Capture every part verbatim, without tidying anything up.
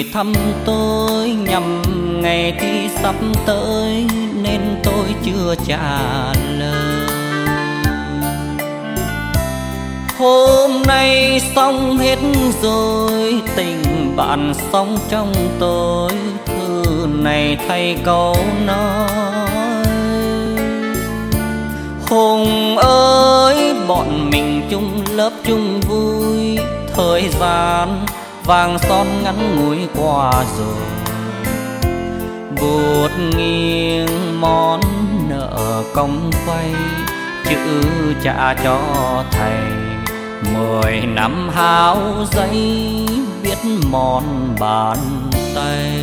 thăm tôi nhằm ngày thi sắp tới nên tôi chưa trả lời. Hôm nay xong hết rồi, tình bạn sống trong tôi, thư này thay câu nói. Hùng ơi, bọn mình chung lớp chung vui, thời gian vàng son ngắn ngủi qua rồi. Buốt nghiêng món nợ công vay, chữ trả cho thầy. Mười năm hao giấy viết mòn bàn tay.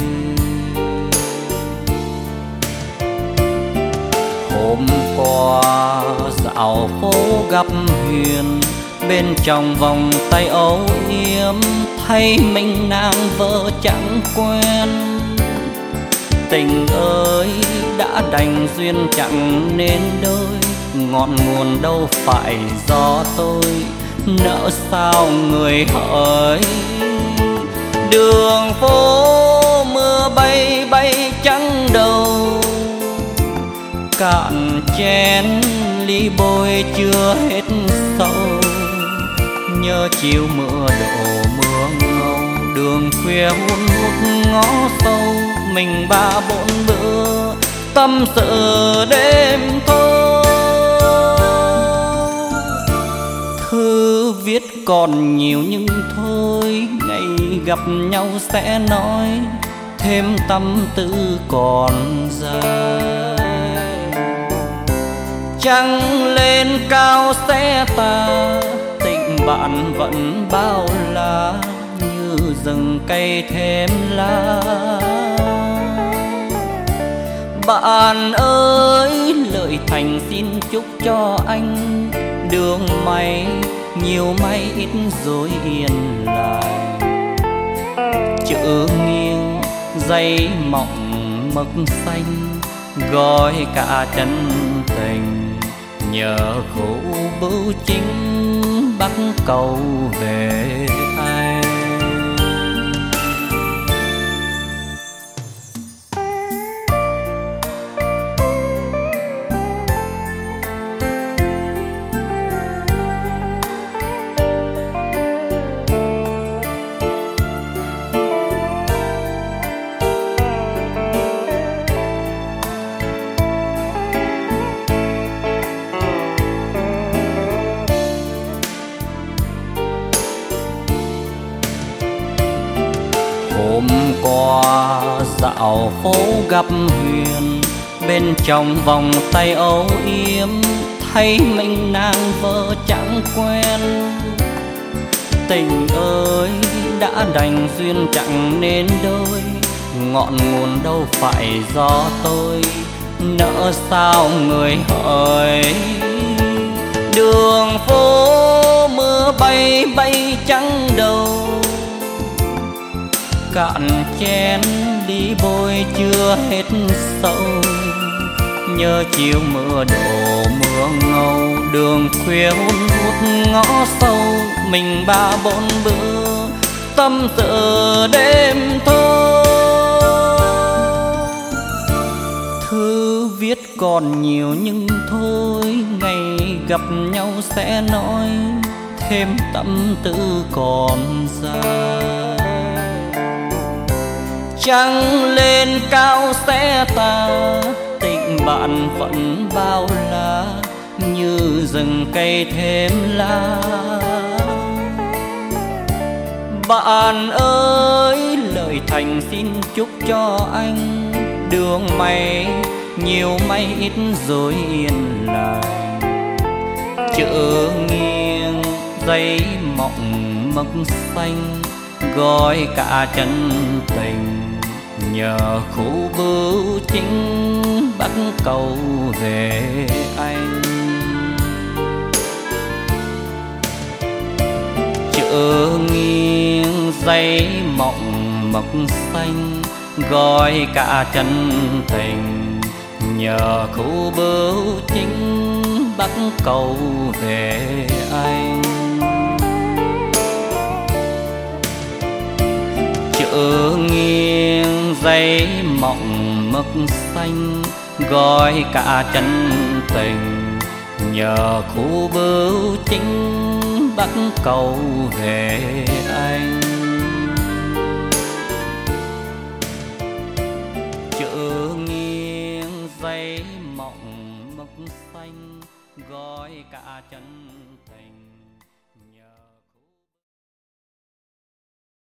Hôm qua dạo phố gặp Huyền, bên trong vòng tay âu yếm thấy mình nàng vợ chẳng quen. Tình ơi đã đành duyên chẳng nên đôi, ngọn nguồn đâu phải do tôi, nỡ sao người hỡi. Đường phố mưa bay bay trắng đầu, cạn chén ly bôi chưa hết sâu. Nhớ chiều mưa đổ mưa ngâu, đường khuya hun hút ngõ sâu. Mình ba bốn bữa tâm sự đêm thâu. Thư viết còn nhiều nhưng thôi, ngày gặp nhau sẽ nói, thêm tâm tư còn dài. Trăng lên cao sẽ ta, tình bạn vẫn bao la, như rừng cây thêm lá. Bạn ơi, Lợi Thành xin chúc cho anh đường may nhiều may ít dối yên lại. Chữ nghiêng dây mộng mực xanh, gói cả chân tình. Nhờ khổ bưu chính bắc cầu về anh. Hôm qua dạo phố gặp Huyền, bên trong vòng tay âu yếm thấy mình nàng vợ chẳng quen. Tình ơi đã đành duyên chẳng nên đôi, ngọn nguồn đâu phải do tôi, nỡ sao người hỡi. Đường phố mưa bay bay trắng đầu, cạn chén đi bôi chưa hết sâu. Nhớ chiều mưa đổ mưa ngâu, đường khuya hun hút ngõ sâu. Mình ba bốn bữa tâm sự đêm thâu. Thư viết còn nhiều nhưng thôi, ngày gặp nhau sẽ nói, thêm tâm tư còn dài. Trăng lên cao sẽ ta, tình bạn vẫn bao la, như rừng cây thêm lá. Bạn ơi, Lợi Thành xin chúc cho anh đường may nhiều may ít dối yên lành. Chữ nghiêng dây mộng mực xanh, gói cả chân tình. Nhờ khu bưu chính bắc cầu về anh. Chữ nghiêng dây mộng mực xanh, gói cả chân tình. Nhờ khu bưu chính bắc cầu về anh. Chữ chữ nghiêng giấy mộng mực xanh gói cả chân tình nhờ khu bưu chính bắc cầu về anh. Chữ nghiêng giấy mộng mực xanh gói cả chân